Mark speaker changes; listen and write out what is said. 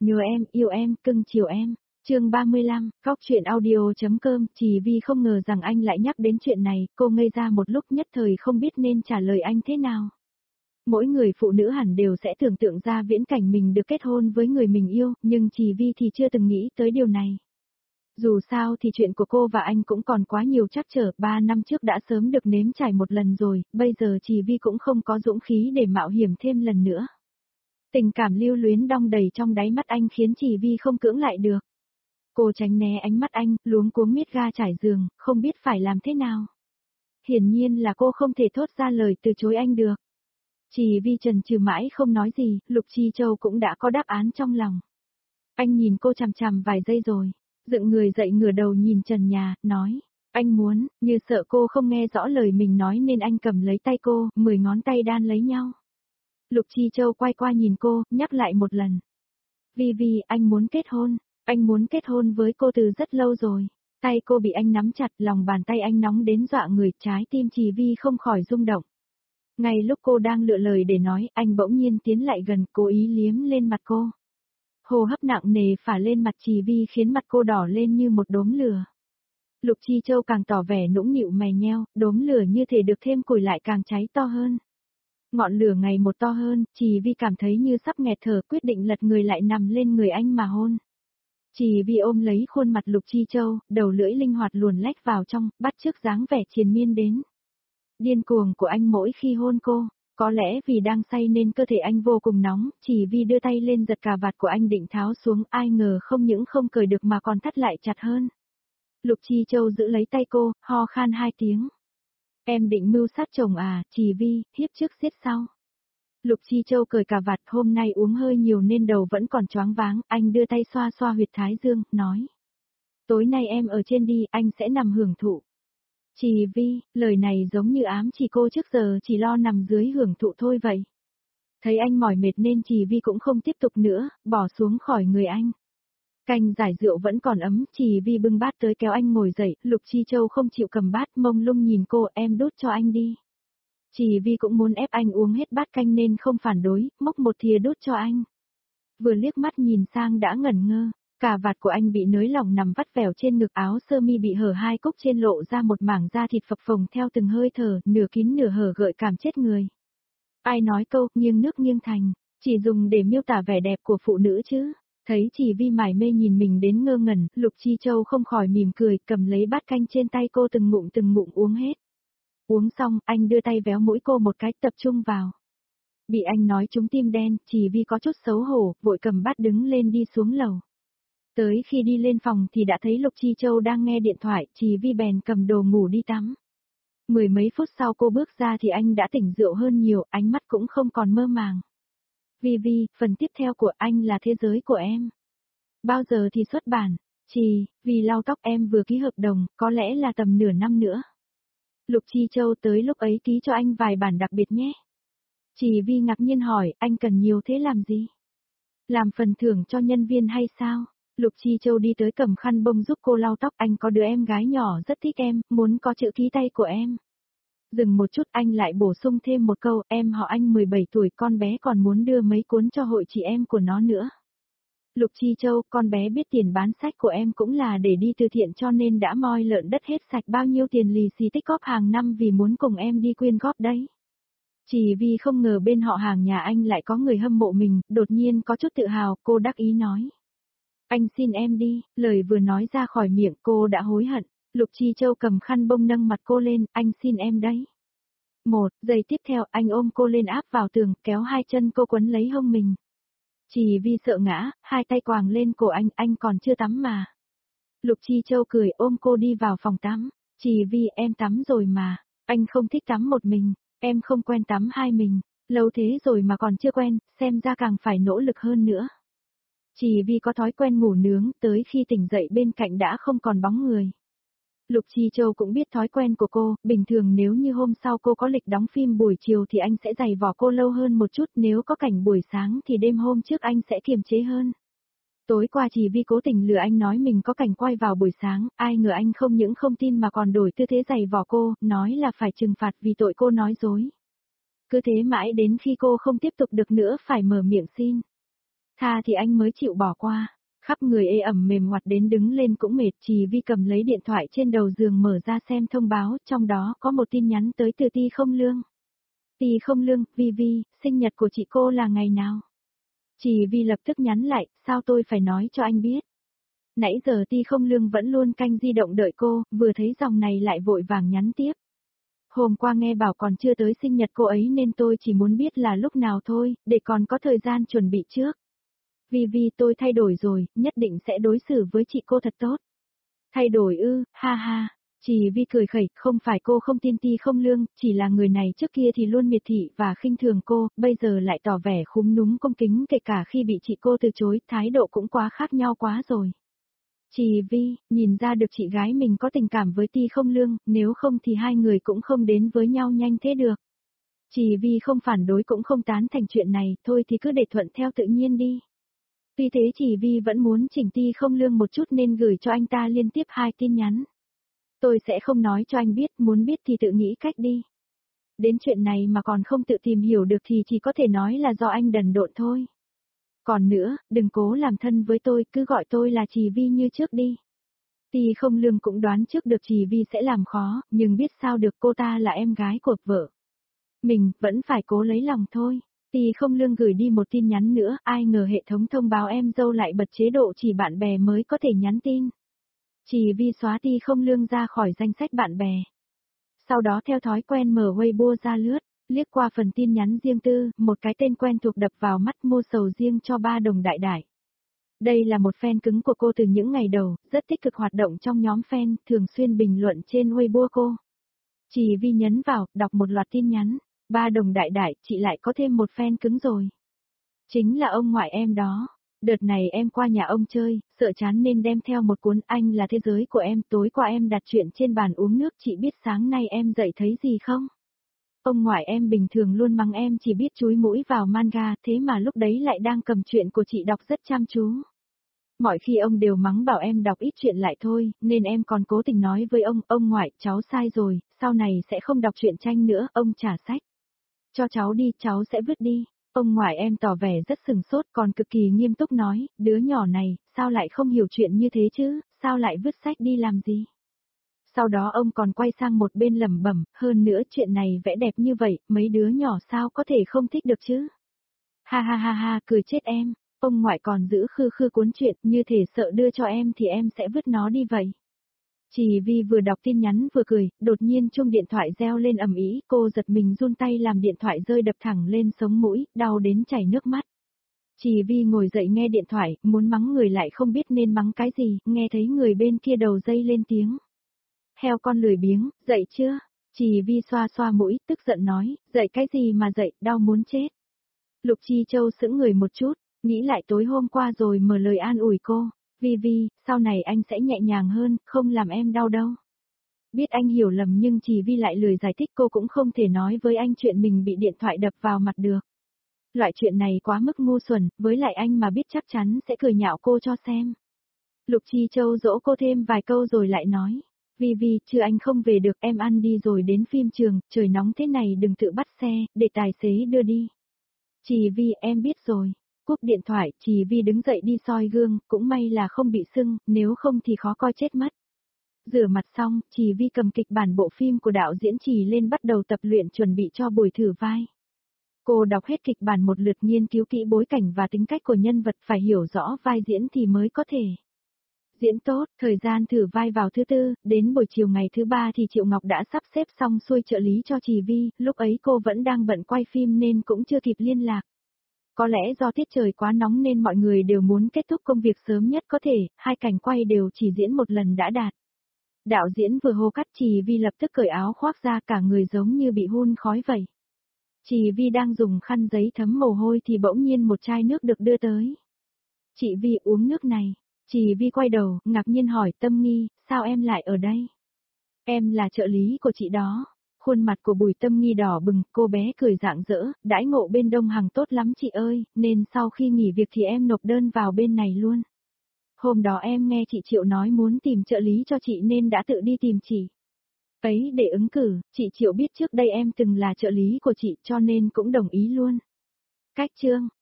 Speaker 1: nhớ em, yêu em, cưng chiều em. Chương 35, Góc truyện audio.com. Chỉ vì không ngờ rằng anh lại nhắc đến chuyện này, cô ngây ra một lúc nhất thời không biết nên trả lời anh thế nào. Mỗi người phụ nữ hẳn đều sẽ tưởng tượng ra viễn cảnh mình được kết hôn với người mình yêu, nhưng Chỉ Vi thì chưa từng nghĩ tới điều này. Dù sao thì chuyện của cô và anh cũng còn quá nhiều trắc trở, 3 năm trước đã sớm được nếm trải một lần rồi, bây giờ Chỉ Vi cũng không có dũng khí để mạo hiểm thêm lần nữa. Tình cảm lưu luyến đong đầy trong đáy mắt anh khiến Chỉ Vi không cưỡng lại được. Cô tránh né ánh mắt anh, luống cuống miết ga trải giường, không biết phải làm thế nào. Hiển nhiên là cô không thể thốt ra lời từ chối anh được. Chỉ Vi chần chừ mãi không nói gì, Lục Chi Châu cũng đã có đáp án trong lòng. Anh nhìn cô chằm chằm vài giây rồi, dựng người dậy ngửa đầu nhìn trần nhà, nói, anh muốn, như sợ cô không nghe rõ lời mình nói nên anh cầm lấy tay cô, 10 ngón tay đan lấy nhau. Lục Chi Châu quay qua nhìn cô, nhắc lại một lần. Vi, anh muốn kết hôn. Anh muốn kết hôn với cô từ rất lâu rồi. Tay cô bị anh nắm chặt, lòng bàn tay anh nóng đến dọa người, trái tim Chỉ Vi không khỏi rung động. Ngay lúc cô đang lựa lời để nói, anh bỗng nhiên tiến lại gần, cố ý liếm lên mặt cô. Hô hấp nặng nề phả lên mặt Chỉ Vi khiến mặt cô đỏ lên như một đốm lửa. Lục Chi Châu càng tỏ vẻ nũng nịu mày nheo, đốm lửa như thể được thêm củi lại càng cháy to hơn. Ngọn lửa ngày một to hơn, Chỉ Vi cảm thấy như sắp nghẹt thở, quyết định lật người lại nằm lên người anh mà hôn. Chỉ vì ôm lấy khuôn mặt Lục Chi Châu, đầu lưỡi linh hoạt luồn lách vào trong, bắt chước dáng vẻ triền miên đến. Điên cuồng của anh mỗi khi hôn cô, có lẽ vì đang say nên cơ thể anh vô cùng nóng, Chỉ vì đưa tay lên giật cà vạt của anh định tháo xuống, ai ngờ không những không cởi được mà còn thắt lại chặt hơn. Lục Chi Châu giữ lấy tay cô, ho khan 2 tiếng. Em định mưu sát chồng à, Chỉ Vi, hiếp trước giết sau. Lục Chi Châu cởi cà vạt, hôm nay uống hơi nhiều nên đầu vẫn còn choáng váng, anh đưa tay xoa xoa huyệt thái dương, nói. Tối nay em ở trên đi, anh sẽ nằm hưởng thụ. Chỉ Vi, lời này giống như ám chỉ cô trước giờ chỉ lo nằm dưới hưởng thụ thôi vậy. Thấy anh mỏi mệt nên Chỉ Vi cũng không tiếp tục nữa, bỏ xuống khỏi người anh. Canh giải rượu vẫn còn ấm, Chỉ Vi bưng bát tới kéo anh ngồi dậy, Lục Chi Châu không chịu cầm bát, mông lung nhìn cô, em đút cho anh đi. Chỉ vì cũng muốn ép anh uống hết bát canh nên không phản đối, móc một thìa đút cho anh. Vừa liếc mắt nhìn sang đã ngẩn ngơ, cà vạt của anh bị nới lỏng nằm vắt vẻo trên ngực, áo sơ mi bị hở 2 cúc trên lộ ra một mảng da thịt phập phồng theo từng hơi thở, nửa kín nửa hở gợi cảm chết người. Ai nói câu nghiêng nước nghiêng thành, chỉ dùng để miêu tả vẻ đẹp của phụ nữ chứ. Thấy Chỉ Vi mải mê nhìn mình đến ngơ ngẩn, Lục Chi Châu không khỏi mỉm cười, cầm lấy bát canh trên tay cô từng ngụm uống hết. Uống xong, anh đưa tay véo mũi cô một cái, tập trung vào. Bị anh nói trúng tim đen, Chỉ Vi có chút xấu hổ, vội cầm bát đứng lên đi xuống lầu. Tới khi đi lên phòng thì đã thấy Lục Chi Châu đang nghe điện thoại, Chỉ Vi bèn cầm đồ ngủ đi tắm. 10 mấy phút sau cô bước ra thì anh đã tỉnh rượu hơn nhiều, ánh mắt cũng không còn mơ màng. Vi, phần tiếp theo của anh là thế giới của em. Bao giờ thì xuất bản? Chỉ, vì lau tóc em vừa ký hợp đồng, có lẽ là tầm nửa năm nữa. Lục Chi Châu tới lúc ấy ký cho anh vài bản đặc biệt nhé. Chỉ Vi ngạc nhiên hỏi, anh cần nhiều thế làm gì? Làm phần thưởng cho nhân viên hay sao? Lục Chi Châu đi tới cầm khăn bông giúp cô lau tóc, anh có đứa em gái nhỏ rất thích em, muốn có chữ ký tay của em. Dừng một chút anh lại bổ sung thêm một câu, em họ anh 17 tuổi, con bé còn muốn đưa mấy cuốn cho hội chị em của nó nữa. Lục Chi Châu, con bé biết tiền bán sách của em cũng là để đi từ thiện cho nên đã moi lợn đất hết sạch bao nhiêu tiền lì xì tích góp hàng năm vì muốn cùng em đi quyên góp đấy. Chỉ vì không ngờ bên họ hàng nhà anh lại có người hâm mộ mình, đột nhiên có chút tự hào, cô đắc ý nói. Anh xin em đi, lời vừa nói ra khỏi miệng cô đã hối hận. Lục Chi Châu cầm khăn bông nâng mặt cô lên, anh xin em đấy. Một giây tiếp theo anh ôm cô lên áp vào tường, kéo 2 chân cô quấn lấy hông mình. Chỉ vì sợ ngã, 2 tay quàng lên cổ anh còn chưa tắm mà. Lục Chi Châu cười ôm cô đi vào phòng tắm. Chỉ vì em tắm rồi mà, anh không thích tắm một mình, em không quen tắm hai mình, lâu thế rồi mà còn chưa quen, xem ra càng phải nỗ lực hơn nữa. Chỉ vì có thói quen ngủ nướng, tới khi tỉnh dậy bên cạnh đã không còn bóng người. Lục Chi Châu cũng biết thói quen của cô, bình thường nếu như hôm sau cô có lịch đóng phim buổi chiều thì anh sẽ giày vò cô lâu hơn một chút, nếu có cảnh buổi sáng thì đêm hôm trước anh sẽ kiềm chế hơn. Tối qua Chỉ vì cố tình lừa anh nói mình có cảnh quay vào buổi sáng, ai ngờ anh không những không tin mà còn đổi tư thế giày vò cô, nói là phải trừng phạt vì tội cô nói dối. Cứ thế mãi đến khi cô không tiếp tục được nữa phải mở miệng xin. Tha thì anh mới chịu bỏ qua. Khắp người ê ẩm mềm ngoặt đến đứng lên cũng mệt. Chị Vi cầm lấy điện thoại trên đầu giường mở ra xem thông báo, trong đó có một tin nhắn tới từ Ti Không Lương. Ti Không Lương, Vi, sinh nhật của chị cô là ngày nào? Chị Vi lập tức nhắn lại, sao tôi phải nói cho anh biết? Nãy giờ Ti Không Lương vẫn luôn canh di động đợi cô, vừa thấy dòng này lại vội vàng nhắn tiếp. Hôm qua nghe bảo còn chưa tới sinh nhật cô ấy nên tôi chỉ muốn biết là lúc nào thôi, để còn có thời gian chuẩn bị trước. Vi tôi thay đổi rồi, nhất định sẽ đối xử với chị cô thật tốt. Thay đổi ư, ha ha. Chị Vi cười khẩy, không phải cô không tin Ti Không Lương, chỉ là người này trước kia thì luôn miệt thị và khinh thường cô, bây giờ lại tỏ vẻ khúm núm cung kính kể cả khi bị chị cô từ chối, thái độ cũng quá khác nhau quá rồi. Chị Vi, nhìn ra được chị gái mình có tình cảm với Ti Không Lương, nếu không thì hai người cũng không đến với nhau nhanh thế được. Chị Vi không phản đối cũng không tán thành chuyện này, thôi thì cứ để thuận theo tự nhiên đi. Tuy thế chị Vi vẫn muốn chỉnh Ti Không Lương một chút nên gửi cho anh ta liên tiếp 2 tin nhắn. Tôi sẽ không nói cho anh biết, muốn biết thì tự nghĩ cách đi. Đến chuyện này mà còn không tự tìm hiểu được thì chỉ có thể nói là do anh đần độn thôi. Còn nữa, đừng cố làm thân với tôi, cứ gọi tôi là chị Vi như trước đi. Ti Không Lương cũng đoán trước được chị Vi sẽ làm khó, nhưng biết sao được, cô ta là em gái của vợ. Mình vẫn phải cố lấy lòng thôi. Ti Không Lương gửi đi một tin nhắn nữa, ai ngờ hệ thống thông báo em dâu lại bật chế độ chỉ bạn bè mới có thể nhắn tin. Chị Vi xóa Ti Không Lương ra khỏi danh sách bạn bè. Sau đó theo thói quen mở Weibo ra lướt, liếc qua phần tin nhắn riêng tư, một cái tên quen thuộc đập vào mắt, mua sầu riêng cho ba đồng đại đại. Đây là một fan cứng của cô từ những ngày đầu, rất tích cực hoạt động trong nhóm fan, thường xuyên bình luận trên Weibo cô. Chị Vi nhấn vào, đọc một loạt tin nhắn, ba đồng đại đại, chị lại có thêm một fan cứng rồi. Chính là ông ngoại em đó. Đợt này em qua nhà ông chơi, sợ chán nên đem theo một cuốn Anh là thế giới của em, tối qua em đặt chuyện trên bàn uống nước, chị biết sáng nay em dậy thấy gì không? Ông ngoại em bình thường luôn mắng em chỉ biết chúi mũi vào manga, thế mà lúc đấy lại đang cầm chuyện của chị đọc rất chăm chú. Mọi khi ông đều mắng bảo em đọc ít chuyện lại thôi, nên em còn cố tình nói với ông ngoại, cháu sai rồi, sau này sẽ không đọc truyện tranh nữa, ông trả sách. Cho cháu đi, cháu sẽ vứt đi. Ông ngoại em tỏ vẻ rất sừng sốt còn cực kỳ nghiêm túc nói, đứa nhỏ này, sao lại không hiểu chuyện như thế chứ, sao lại vứt sách đi làm gì? Sau đó ông còn quay sang một bên lẩm bẩm, hơn nữa chuyện này vẽ đẹp như vậy, mấy đứa nhỏ sao có thể không thích được chứ? Ha, cười chết em, ông ngoại còn giữ khư khư cuốn chuyện, như thể sợ đưa cho em thì em sẽ vứt nó đi vậy. Chị Vi vừa đọc tin nhắn vừa cười, đột nhiên chuông điện thoại reo lên ầm ĩ, cô giật mình run tay làm điện thoại rơi đập thẳng lên sống mũi, đau đến chảy nước mắt. Chị Vi ngồi dậy nghe điện thoại, muốn mắng người lại không biết nên mắng cái gì, nghe thấy người bên kia đầu dây lên tiếng. Heo con lười biếng, dậy chưa? Chị Vi xoa xoa mũi, tức giận nói, dậy cái gì mà dậy, đau muốn chết. Lục Chi Châu sững người một chút, nghĩ lại tối hôm qua rồi mở lời an ủi cô. Vi, sau này anh sẽ nhẹ nhàng hơn, không làm em đau đâu. Biết anh hiểu lầm nhưng chỉ Vi lại lười giải thích, cô cũng không thể nói với anh chuyện mình bị điện thoại đập vào mặt được. Loại chuyện này quá mức ngu xuẩn, với lại anh mà biết chắc chắn sẽ cười nhạo cô cho xem. Lục Chi Châu dỗ cô thêm vài câu rồi lại nói. Vi, chưa anh không về được, em ăn đi rồi đến phim trường, trời nóng thế này đừng tự bắt xe, để tài xế đưa đi. Chị Vi, em biết rồi. Cúp điện thoại, chị Vi đứng dậy đi soi gương, cũng may là không bị sưng, nếu không thì khó coi chết mất. Rửa mặt xong, chị Vi cầm kịch bản bộ phim của đạo diễn Trì lên bắt đầu tập luyện chuẩn bị cho buổi thử vai. Cô đọc hết kịch bản một lượt, nghiên cứu kỹ bối cảnh và tính cách của nhân vật, phải hiểu rõ vai diễn thì mới có thể diễn tốt. Thời gian thử vai vào thứ tư, đến buổi chiều ngày thứ ba thì Triệu Ngọc đã sắp xếp xong xuôi trợ lý cho Trì Vi, lúc ấy cô vẫn đang bận quay phim nên cũng chưa kịp liên lạc. Có lẽ do tiết trời quá nóng nên mọi người đều muốn kết thúc công việc sớm nhất có thể, hai cảnh quay đều chỉ diễn một lần đã đạt. Đạo diễn vừa hô cắt, Trì Vi lập tức cởi áo khoác ra, cả người giống như bị hun khói vậy. Trì Vi đang dùng khăn giấy thấm mồ hôi thì bỗng nhiên một chai nước được đưa tới. Chị Vi uống nước này. Trì Vi quay đầu, ngạc nhiên hỏi Tâm Nghi, sao em lại ở đây? Em là trợ lý của chị đó. Khuôn mặt của Bùi Tâm Nghi đỏ bừng, cô bé cười rạng rỡ, đãi ngộ bên Đông Hằng tốt lắm chị ơi, nên sau khi nghỉ việc thì em nộp đơn vào bên này luôn. Hôm đó em nghe chị Triệu nói muốn tìm trợ lý cho chị nên đã tự đi tìm chị ấy để ứng cử, chị Triệu biết trước đây em từng là trợ lý của chị cho nên cũng đồng ý luôn. Cách chương